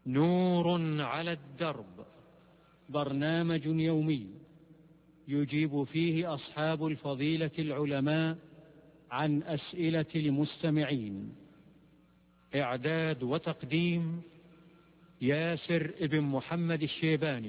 نور على الدرب، برنامج يومي يجيب فيه أصحاب الفضيلة العلماء عن أسئلة المستمعين. إعداد وتقديم ياسر ابن محمد الشيباني.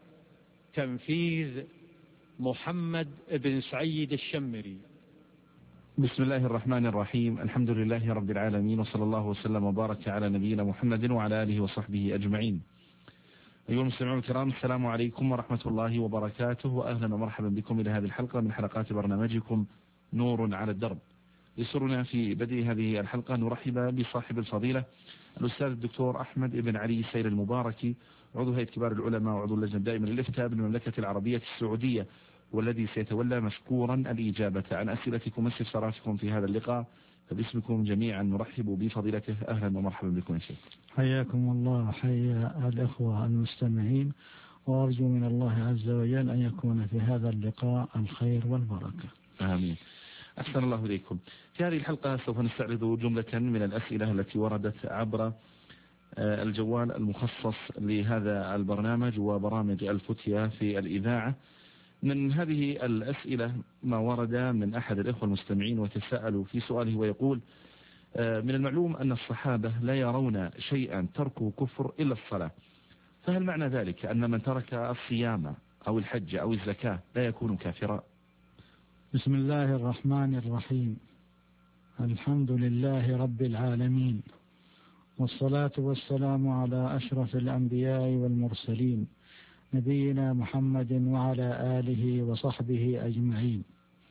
تنفيذ محمد بن سعيد الشمري. بسم الله الرحمن الرحيم. الحمد لله رب العالمين، وصلى الله وسلم وبارك على نبينا محمد وعلى آله وصحبه أجمعين. أيها المستمعون الكرام، السلام عليكم ورحمة الله وبركاته، وأهلا ومرحبا بكم إلى هذه الحلقة من حلقات برنامجكم نور على الدرب. يسرنا في بدء هذه الحلقة نرحب بصاحب الفضيلة الأستاذ الدكتور أحمد بن علي السير المباركي، عضو هيئة كبار العلماء وعضو اللجنة الدائمة للإفتاء بالمملكة العربية السعودية، والذي سيتولى مشكورا الإجابة عن أسئلتكم واستفساراتكم في هذا اللقاء. فباسمكم جميعا نرحب بفضيلته. أهلا ومرحبا بكم يا شيخ. حياكم الله وحيا الإخوة المستمعين، وأرجو من الله عز وجل أن يكون في هذا اللقاء الخير والبركة. آمين. أحسن الله إليكم. في هذه الحلقة سوف نستعرض جملة من الأسئلة التي وردت عبر الجوال المخصص لهذا البرنامج وبرامج الفتية في الإذاعة. من هذه الأسئلة ما ورد من أحد الإخوة المستمعين وتساءلوا في سؤاله ويقول: من المعلوم أن الصحابة لا يرون شيئا تركه كفر إلا الصلاة، فهل معنى ذلك أن من ترك الصيام أو الحج أو الزكاة لا يكون كافرا؟ بسم الله الرحمن الرحيم. الحمد لله رب العالمين، والصلاة والسلام على أشرف الأنبياء والمرسلين، نبينا محمد وعلى آله وصحبه أجمعين.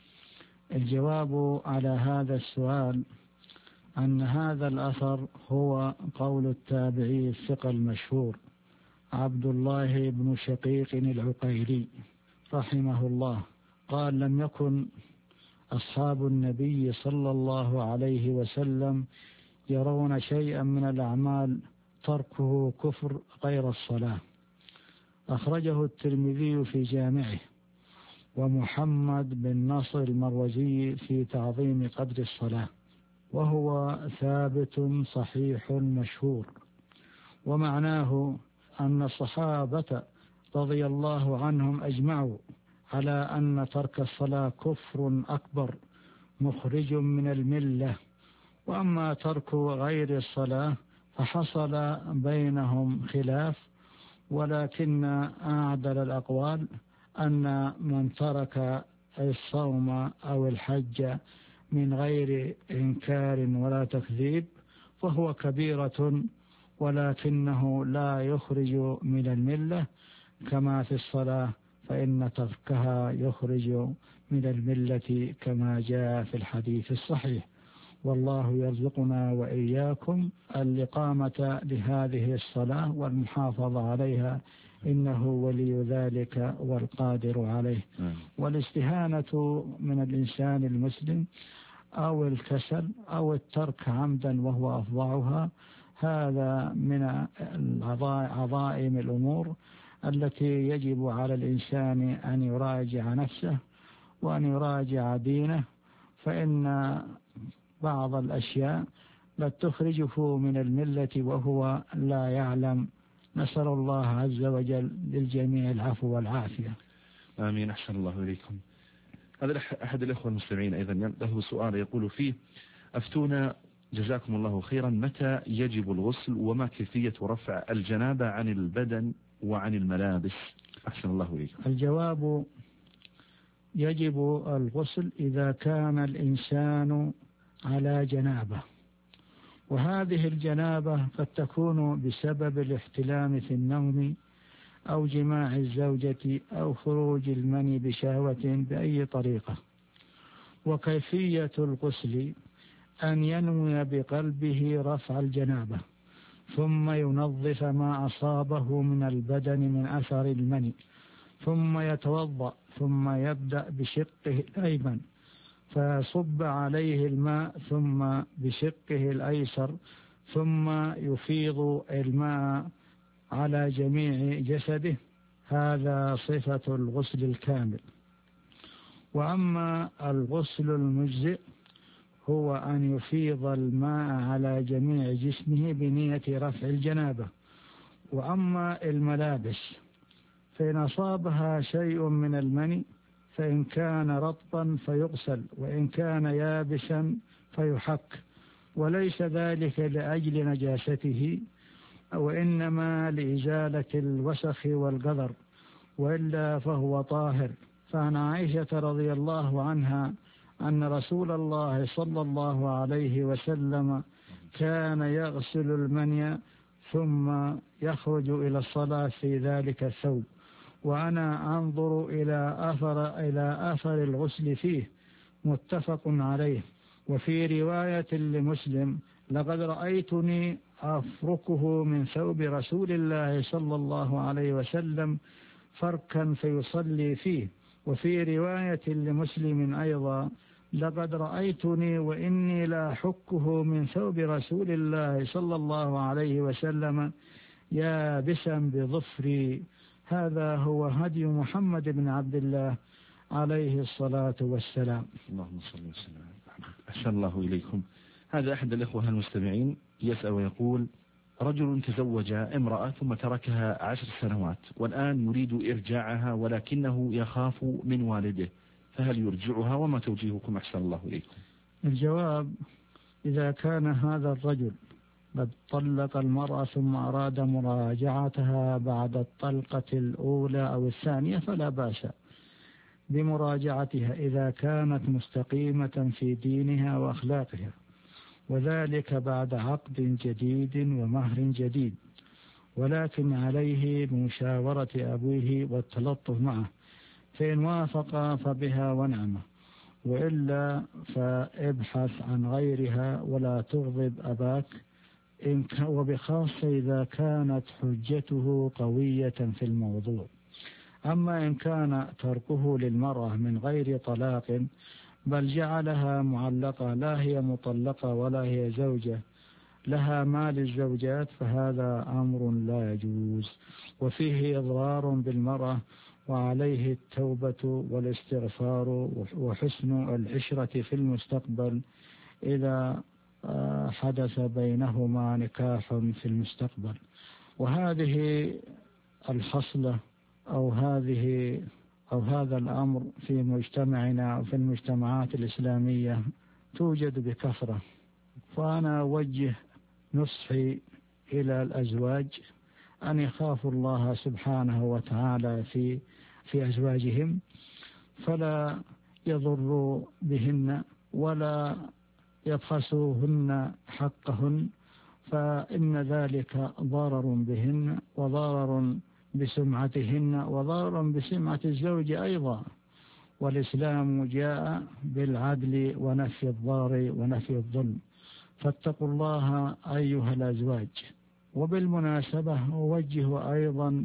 الجواب على هذا السؤال أن هذا الأثر هو قول التابعي الثقة المشهور عبد الله بن شقيق العقيلي رحمه الله، قال: لم يكن أصحاب النبي صلى الله عليه وسلم يرون شيئا من الأعمال تركه كفر غير الصلاة. أخرجه الترمذي في جامعه، ومحمد بن نصر المروزي في تعظيم قدر الصلاة، وهو ثابت صحيح مشهور. ومعناه أن الصحابة رضي الله عنهم أجمعوا على أن ترك الصلاة كفر أكبر مخرج من الملة، وأما ترك غير الصلاة فحصل بينهم خلاف، ولكن أعدل الأقوال أن من ترك الصوم أو الحج من غير إنكار ولا تكذيب فهو كبيرة، ولكنه لا يخرج من الملة، كما في الصلاة فإن تركها يخرج من الملة كما جاء في الحديث الصحيح. والله يرزقنا وإياكم الإقامة لهذه الصلاة والمحافظة عليها، إنه ولي ذلك والقادر عليه. والاستهانة من الإنسان المسلم أو الكسل أو الترك عمدا وهو أفظعها، هذا من عظائم الأمور التي يجب على الإنسان أن يراجع نفسه وأن يراجع دينه، فإن بعض الأشياء لا تخرجه من الملة وهو لا يعلم. نسأل الله عز وجل للجميع العفو والعافية. آمين. أحسن الله إليكم. هذا أحد الأخوة المستمعين أيضا له سؤال يقول فيه: أفتونا جزاكم الله خيرا، متى يجب الغسل وما كيفية رفع الجنابة عن البدن وعن الملابس؟ أحسن الله إليكم. الجواب: يجب الغسل إذا كان الإنسان على جنابة، وهذه الجنابة قد تكون بسبب الاحتلام في النوم أو جماع الزوجة أو خروج المني بشهوة بأي طريقة. وكيفية الغسل أن ينوي بقلبه رفع الجنابة، ثم ينظف ما أصابه من البدن من أثر المني، ثم يتوضأ، ثم يبدأ بشقه الأيمن فيصب عليه الماء، ثم بشقه الأيسر، ثم يفيض الماء على جميع جسده. هذا صفة الغسل الكامل. وأما الغسل المجزئ هو أن يفيض الماء على جميع جسمه بنية رفع الجنابة، وأما الملابس فإن أصابها شيء من المني فإن كان رطبا فيغسل، وإن كان يابسا فيحك، وليس ذلك لأجل نجاسته وإنما لإزالة الوسخ والقذر، وإلا فهو طاهر. فعن عائشة رضي الله عنها أن رسول الله صلى الله عليه وسلم كان يغسل المني ثم يخرج إلى الصلاة في ذلك الثوب، وأنا أنظر إلى أثر الغسل فيه، متفق عليه. وفي رواية لمسلم لقد رأيتني أفركه من ثوب رسول الله صلى الله عليه وسلم فركا فيصلي فيه. وفي رواية لمسلم أيضا لقد رأيتني وإني لا أحكه من ثوب رسول الله صلى الله عليه وسلم يابسا بظفري. هذا هو هدي محمد بن عبد الله عليه الصلاة والسلام. اللهم صل وسلم. أحسن الله إليكم. هذا أحد الإخوة المستمعين يسأل ويقول: رجل تزوج امرأة ثم تركها 10 سنوات والآن يريد إرجاعها ولكنه يخاف من والده، فهل يرجعها؟ وما توجيهكم أحسن الله إليكم؟ الجواب: إذا كان هذا الرجل قد طلق المرأة ثم أراد مراجعتها بعد الطلقة الأولى أو الثانية فلا بأس بمراجعتها إذا كانت مستقيمة في دينها وأخلاقها، وذلك بعد عقد جديد ومهر جديد، ولكن عليه بمشاورة أبوه والتلطف معه، فإن وافق فبها ونعمة، وإلا فابحث عن غيرها ولا تغضب أباك، وبخاصة إذا كانت حجته قوية في الموضوع. أما إن كان تركه للمرأة من غير طلاق بل جعلها معلقة، لا هي مطلقة ولا هي زوجة لها مال الزوجات، فهذا أمر لا يجوز وفيه إضرار بالمرأة، وعليه التوبة والاستغفار وحسن العشرة في المستقبل إذا حدث بينهما نكاح في المستقبل. وهذه الخصلة أو هذا الأمر في مجتمعنا وفي المجتمعات الإسلامية توجد بكثرة، فأنا أوجه نصحي إلى الأزواج أن يخافوا الله سبحانه وتعالى في أزواجهم، فلا يضروا بهن ولا يبخسوهن حقهن، فإن ذلك ضرر بهن وضرر بسمعتهن وضرر بسمعة الزوج أيضا. والإسلام جاء بالعدل ونفي الضار ونفي الظلم، فاتقوا الله أيها الأزواج. وبالمناسبة أوجه أيضا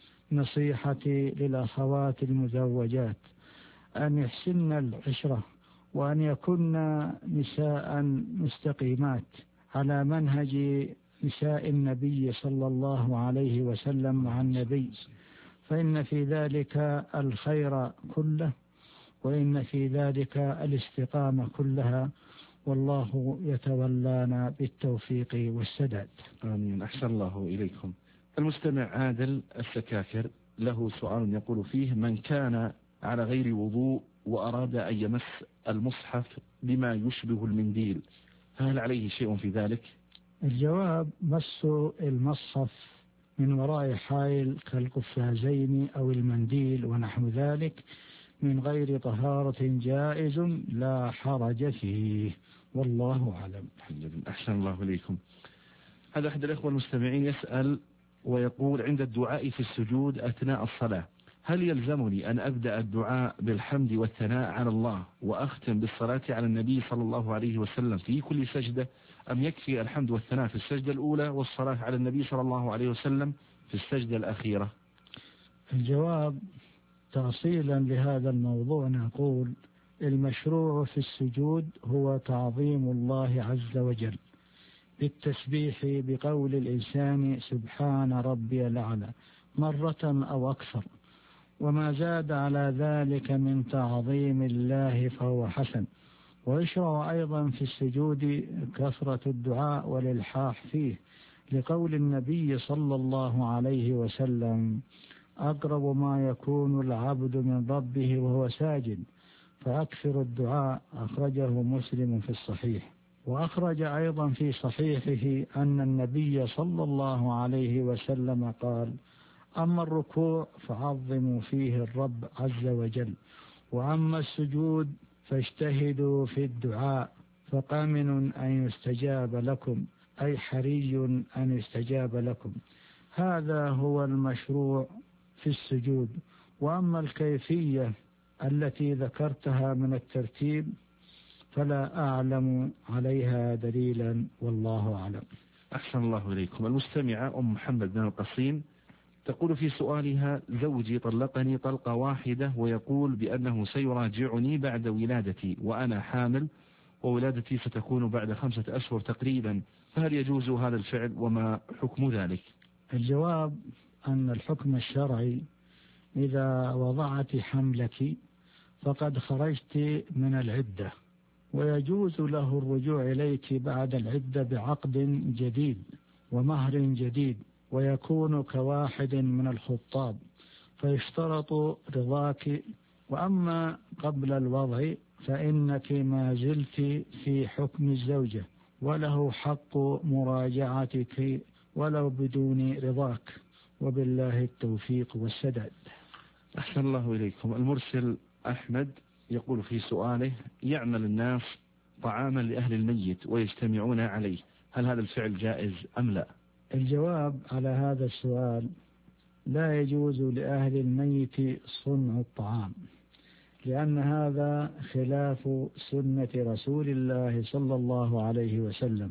نصيحتي للأخوات المزوجات أن يحسن العشرة وأن يكن نساء مستقيمات على منهج نساء النبي صلى الله عليه وسلم مع النبي، فإن في ذلك الخير كله، وإن في ذلك الاستقامة كلها، والله يتولانا بالتوفيق والسداد. آمين. أحسن الله إليكم. المستمع عادل السكاكر له سؤال يقول فيه: من كان على غير وضوء وأراد أن يمس المصحف بما يشبه المنديل فهل عليه شيء في ذلك؟ الجواب: مس المصحف من وراء حائل كالقفازين أو المنديل ونحو ذلك من غير طهارة جائز لا حرج فيه، والله أعلم. أحسن الله إليكم. هذا أحد الأخوة المستمعين يسأل ويقول: عند الدعاء في السجود أثناء الصلاة هل يلزمني أن أبدأ الدعاء بالحمد والثناء على الله وأختم بالصلاة على النبي صلى الله عليه وسلم في كل سجدة، أم يكفي الحمد والثناء في السجدة الأولى والصلاة على النبي صلى الله عليه وسلم في السجدة الأخيرة؟ الجواب: تأصيلا لهذا الموضوع نقول: المشروع في السجود هو تعظيم الله عز وجل بالتسبيح بقول الإنسان سبحان ربي الأعلى مرة أو أكثر، وما زاد على ذلك من تعظيم الله فهو حسن. ويشرع أيضا في السجود كثرة الدعاء والإلحاح فيه، لقول النبي صلى الله عليه وسلم: أقرب ما يكون العبد من ربه وهو ساجد فأكثر الدعاء. أخرجه مسلم في الصحيح. وأخرج أيضا في صحيحه أن النبي صلى الله عليه وسلم قال: أما الركوع فعظموا فيه الرب عز وجل، وأما السجود فاجتهدوا في الدعاء فقامن أن يستجاب لكم، أي حري أن يستجاب لكم. هذا هو المشروع في السجود. وأما الكيفية التي ذكرتها من الترتيب فلا أعلم عليها دليلا، والله أعلم. أحسن الله إليكم. المستمعة أم محمد بن القصيم تقول في سؤالها: زوجي طلقني طلقة واحدة ويقول بأنه سيراجعني بعد ولادتي، وأنا حامل، وولادتي ستكون بعد 5 أشهر تقريبا، فهل يجوز هذا الفعل وما حكم ذلك؟ الجواب أن الحكم الشرعي: إذا وضعت حملك فقد خرجت من العدة، ويجوز له الرجوع إليك بعد العدة بعقد جديد ومهر جديد، ويكون كواحد من الخطاب، فيشترط رضاك. وأما قبل الوضع فإنك ما زلت في حكم الزوجة، وله حق مراجعتك ولو بدون رضاك، وبالله التوفيق والسداد. أحسن الله إليكم. المرسل أحمد يقول في سؤاله: يعمل الناس طعاما لأهل الميت ويجتمعون عليه، هل هذا الفعل جائز أم لا؟ الجواب على هذا السؤال: لا يجوز لأهل الميت صنع الطعام، لأن هذا خلاف سنة رسول الله صلى الله عليه وسلم.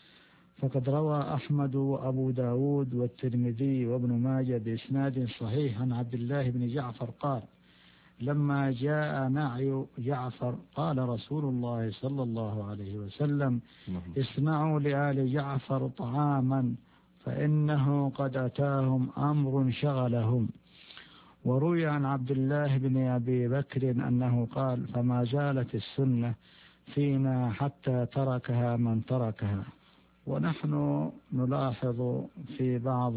فقد روى أحمد وأبو داود والترمذي وابن ماجه بإسناد صحيح عن عبد الله بن جعفر قال: لما جاء نعي جعفر قال رسول الله صلى الله عليه وسلم: اصنعوا لآل جعفر طعاما فإنه قد أتاهم أمر شغلهم. وروي عن عبد الله بن أبي بكر أنه قال: فما زالت السنة فينا حتى تركها من تركها. ونحن نلاحظ في بعض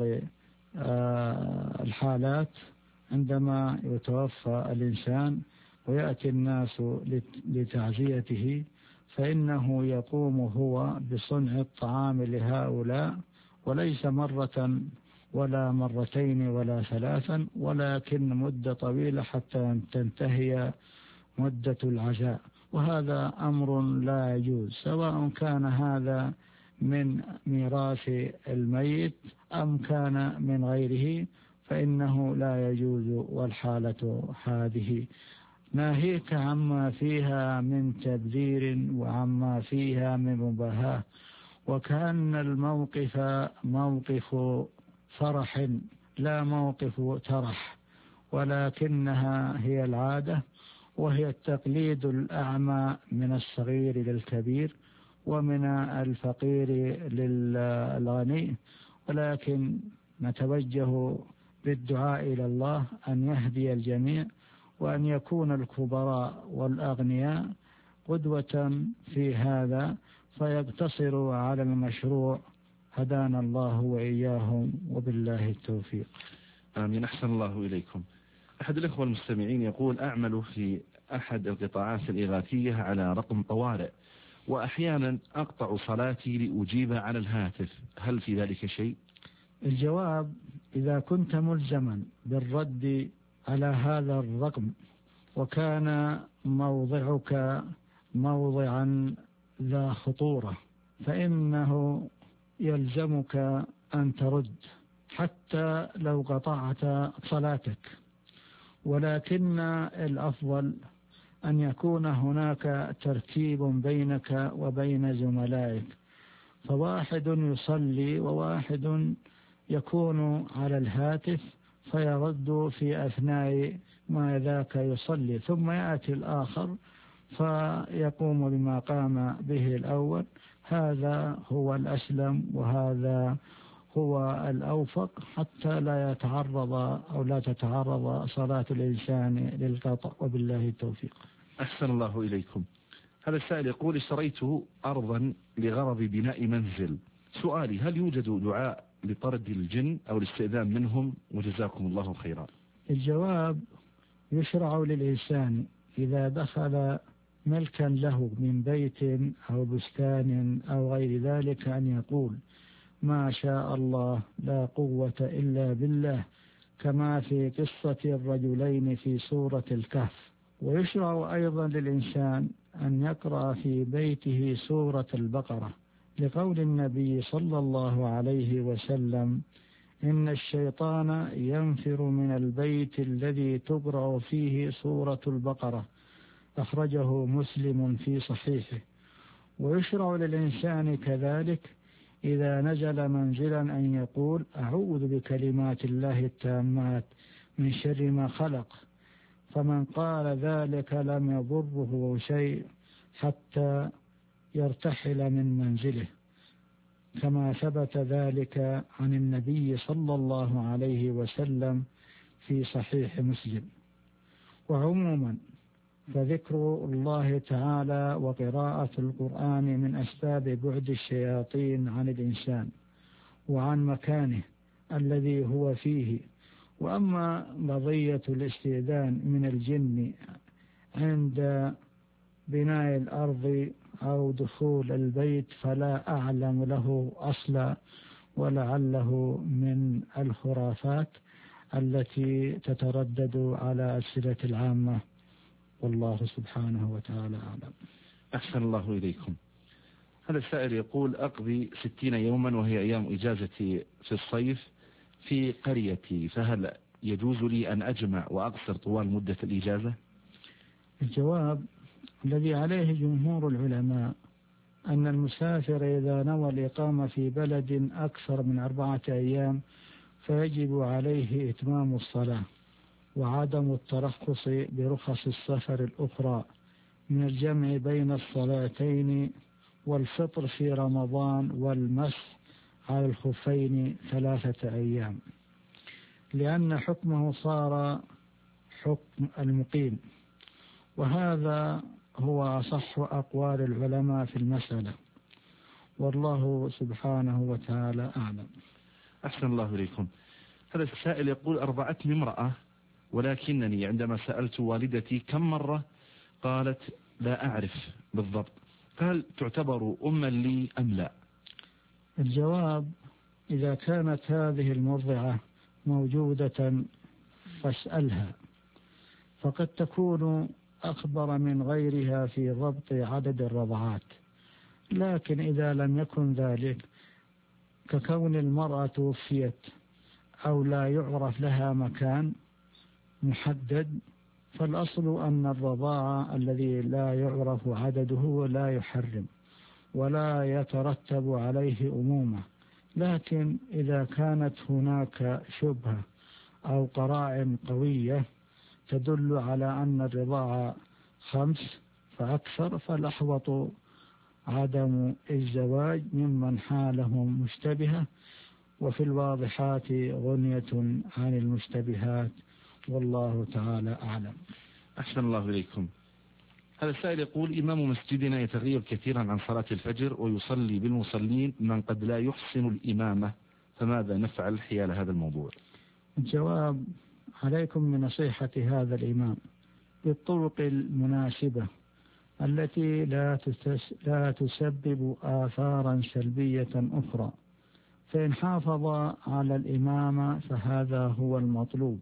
الحالات عندما يتوفى الإنسان ويأتي الناس لتعزيته فإنه يقوم هو بصنع الطعام لهؤلاء، وليس مرة ولا مرتين ولا 3، ولكن مدة طويلة حتى تنتهي مدة العزاء. وهذا أمر لا يجوز، سواء كان هذا من ميراث الميت أم كان من غيره، فإنه لا يجوز. والحالة هذه ناهيك عما فيها من تبذير وعما فيها من مباهاة، وكأن الموقف موقف فرح لا موقف ترح، ولكنها هي العادة، وهي التقليد الأعمى من الصغير للكبير ومن الفقير للغني. ولكن نتوجه بالدعاء إلى الله أن يهدي الجميع، وأن يكون الكبراء والأغنياء قدوة في هذا فيقتصروا على المشروع. هدانا الله وإياهم، وبالله التوفيق. آمين. أحسن الله إليكم. أحد الإخوة المستمعين يقول: أعمل في أحد القطاعات الإغاثية على رقم طوارئ، وأحيانا أقطع صلاتي لأجيب على الهاتف، هل في ذلك شيء؟ الجواب: إذا كنت ملزما بالرد على هذا الرقم وكان موضعك موضعا ذا خطورة فإنه يلزمك أن ترد حتى لو قطعت صلاتك، ولكن الأفضل أن يكون هناك ترتيب بينك وبين زملائك، فواحد يصلي وواحد يكون على الهاتف فيرد في أثناء ما ذاك يصلي، ثم يأتي الآخر فيقوم بما قام به الأول. هذا هو الأسلم وهذا هو الأوفق، حتى لا يتعرض أو لا تتعرض صلاة الإنسان للقطع، وبالله التوفيق. أحسن الله إليكم. هذا السائل يقول: اشتريت أرضا لغرض بناء منزل، سؤالي: هل يوجد دعاء لطرد الجن أو الاستئذان منهم؟ وجزاكم الله خيرا. الجواب: يشرع للإنسان إذا دخل ملكا له من بيت أو بستان أو غير ذلك أن يقول: ما شاء الله لا قوة إلا بالله، كما في قصة الرجلين في سورة الكهف. ويشرع أيضا للإنسان أن يقرأ في بيته سورة البقرة، لقول النبي صلى الله عليه وسلم: إن الشيطان ينفر من البيت الذي تقرأ فيه سورة البقرة، أخرجه مسلم في صحيحه. ويشرع للإنسان كذلك إذا نزل منزلا أن يقول: أعوذ بكلمات الله التامات من شر ما خلق، فمن قال ذلك لم يضره شيء حتى يرتحل من منزله، كما ثبت ذلك عن النبي صلى الله عليه وسلم في صحيح مسلم. وعموما فذكر الله تعالى وقراءة القرآن من أسباب بعد الشياطين عن الإنسان وعن مكانه الذي هو فيه. وأما قضية الاستئذان من الجن عند بناء الأرض أو دخول البيت فلا أعلم له أصلا، ولعله من الخرافات التي تتردد على ألسنة العامة، والله سبحانه وتعالى أعلم. أحسن الله إليكم. هذا السائل يقول: أقضي 60 يوما وهي أيام إجازتي في الصيف في قريتي، فهل يجوز لي أن أجمع وأقصر طوال مدة الإجازة؟ الجواب: الذي عليه جمهور العلماء أن المسافر إذا نوى الإقامة في بلد أكثر من 4 أيام فيجب عليه إتمام الصلاة وعدم الترخص برخص السفر الأخرى من الجمع بين الصلاتين والفطر في رمضان والمسح على الخفين 3 أيام، لأن حكمه صار حكم المقيم، وهذا هو أصح أقوال العلماء في المسألة، والله سبحانه وتعالى أعلم. أحسن الله إليكم. هذا السائل يقول: أرضعتني امرأة، ولكنني عندما سألت والدتي كم مرة قالت لا أعرف بالضبط، هل تعتبر أما لي أم لا؟ الجواب: إذا كانت هذه المرضعة موجودة فاسألها، فقد تكون أخبر من غيرها في ضبط عدد الرضعات. لكن إذا لم يكن ذلك، ككون المرأة توفيت أو لا يعرف لها مكان محدد، فالأصل أن الرضاعة الذي لا يعرف عدده لا يحرم ولا يترتب عليه أمومة. لكن إذا كانت هناك شبهة أو قرائن قوية تدل على أن الرضاعة 5 فأكثر، فالأحوط عدم الزواج ممن حالهم مشتبهة، وفي الواضحات غنية عن المشتبهات، والله تعالى أعلم. أحسن الله إليكم. هذا السائل يقول: إمام مسجدنا يتغير كثيرا عن صلاة الفجر ويصلي بالمصلين من قد لا يحسن الإمامة، فماذا نفعل حيال هذا الموضوع؟ الجواب: عليكم بنصيحة هذا الإمام بالطرق المناسبة التي لا تسبب آثارا سلبية أخرى، فإن حافظ على الإمامة فهذا هو المطلوب،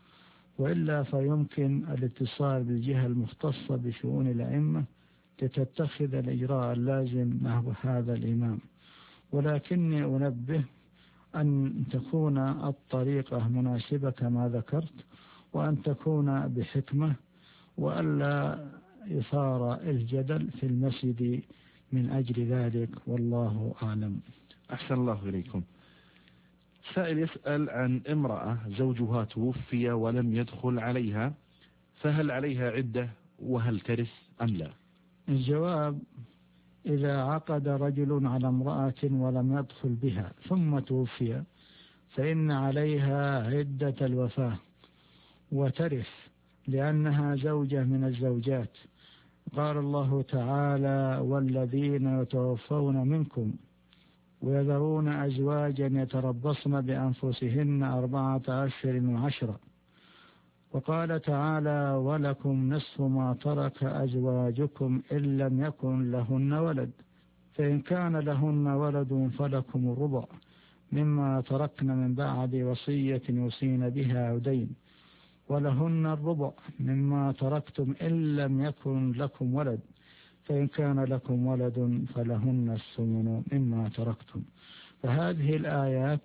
وإلا فيمكن الاتصال بالجهة المختصة بشؤون الأئمة لتتخذ الإجراء اللازم نحو هذا الإمام. ولكني أنبه أن تكون الطريقة مناسبة كما ذكرت، وأن تكون بحكمة، وألا يثار الجدل في المسجد من أجل ذلك، والله أعلم. أحسن الله إليكم. سائل يسأل عن امرأة زوجها توفي ولم يدخل عليها، فهل عليها عدة وهل ترث أم لا؟ الجواب: إذا عقد رجل على امرأة ولم يدخل بها ثم توفي فإن عليها عدة الوفاة وترث، لأنها زوجة من الزوجات. قال الله تعالى: والذين يتوفون منكم ويذرون أزواجا يتربصن بأنفسهن 4 أشهر وعشرا. وقال تعالى: ولكم نصف ما ترك أزواجكم إن لم يكن لهن ولد، فإن كان لهن ولد فلكم الربع مما تركن من بعد وصية يوصين بها أو دين، ولهن الربع مما تركتم إن لم يكن لكم ولد، فإن كان لكم ولد فلهن الثمن مما تركتم. فهذه الآيات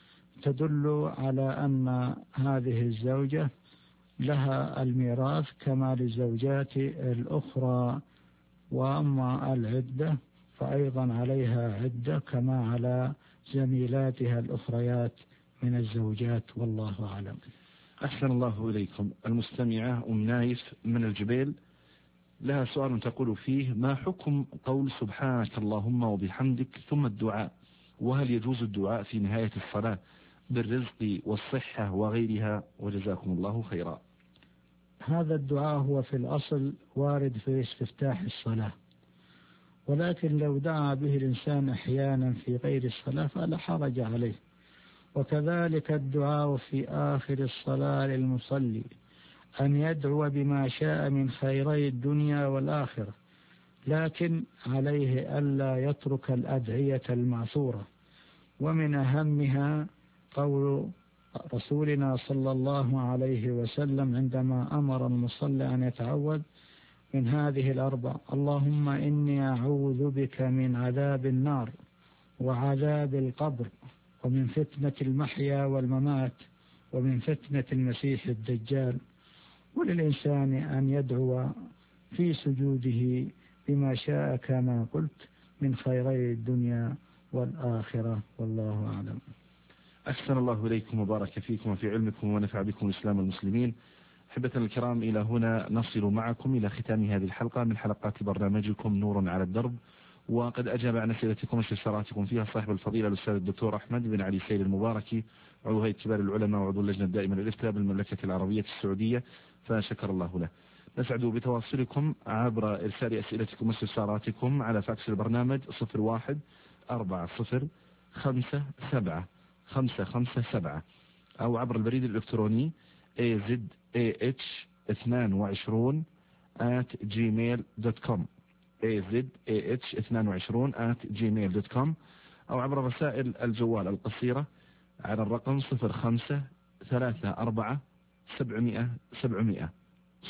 تدل على أن هذه الزوجة لها الميراث كما للزوجات الأخرى، وأما العدة فأيضا عليها عدة كما على زميلاتها الأخريات من الزوجات، والله أعلم. أحسن الله إليكم. المستمعة أم نايف من الجبيل لها سؤال تقول فيه: ما حكم قول سبحانك اللهم وبحمدك ثم الدعاء؟ وهل يجوز الدعاء في نهاية الصلاة بالرزق والصحة وغيرها؟ وجزاكم الله خيرا. هذا الدعاء هو في الأصل وارد في استفتاح الصلاة، ولكن لو دعا به الإنسان أحيانا في غير الصلاة فلا حرج عليه. وكذلك الدعاء في آخر الصلاة للمصلي أن يدعو بما شاء من خيري الدنيا والآخرة، لكن عليه ألا يترك الأدعية المعثورة، ومن أهمها قول رسولنا صلى الله عليه وسلم عندما أمر المصلي أن يتعوذ من هذه الأربع: اللهم إني أعوذ بك من عذاب النار وعذاب القبر ومن فتنة المحيا والممات ومن فتنة المسيح الدجال. وللإنسان أن يدعو في سجوده بما شاء كما قلت من خيري الدنيا والآخرة، والله أعلم. أحسن الله إليكم وبارك فيكم وفي علمكم ونفع بكم الإسلام والمسلمين. أحبة الكرام، إلى هنا نصل معكم إلى ختام هذه الحلقة من حلقات برنامجكم نور على الدرب، وقد أجاب عن أسئلتكم واستفساراتكم فيها صاحب الفضيلة الأستاذ الدكتور أحمد بن علي سيد المباركي، عضو هيئة كبار العلماء وعضو اللجنة الدائمة للإفتاء بالمملكة العربية السعودية، فشكر الله له. نسعد بتواصلكم عبر إرسال أسئلتكم واستفساراتكم على فاكس البرنامج 01404057 أو عبر البريد الإلكتروني azah22@gmail.com azah22@gmail.com أو عبر رسائل الجوال القصيرة على الرقم 0534700700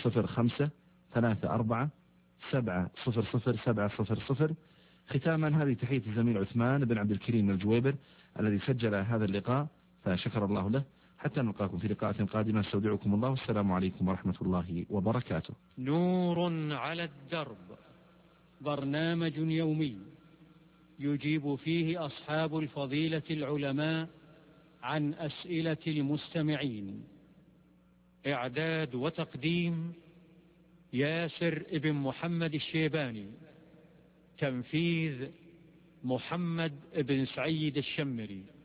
0534700700. ختاما هذه تحية الزميل عثمان بن عبد الكريم الجويبر الذي سجل هذا اللقاء، فشكر الله له. حتى نلقاكم في لقاءات قادمة، استودعكم الله، والسلام عليكم ورحمة الله وبركاته. نور على الدرب، برنامج يومي يجيب فيه أصحاب الفضيلة العلماء عن أسئلة المستمعين. إعداد وتقديم ياسر ابن محمد الشيباني. تنفيذ محمد بن سعيد الشمري.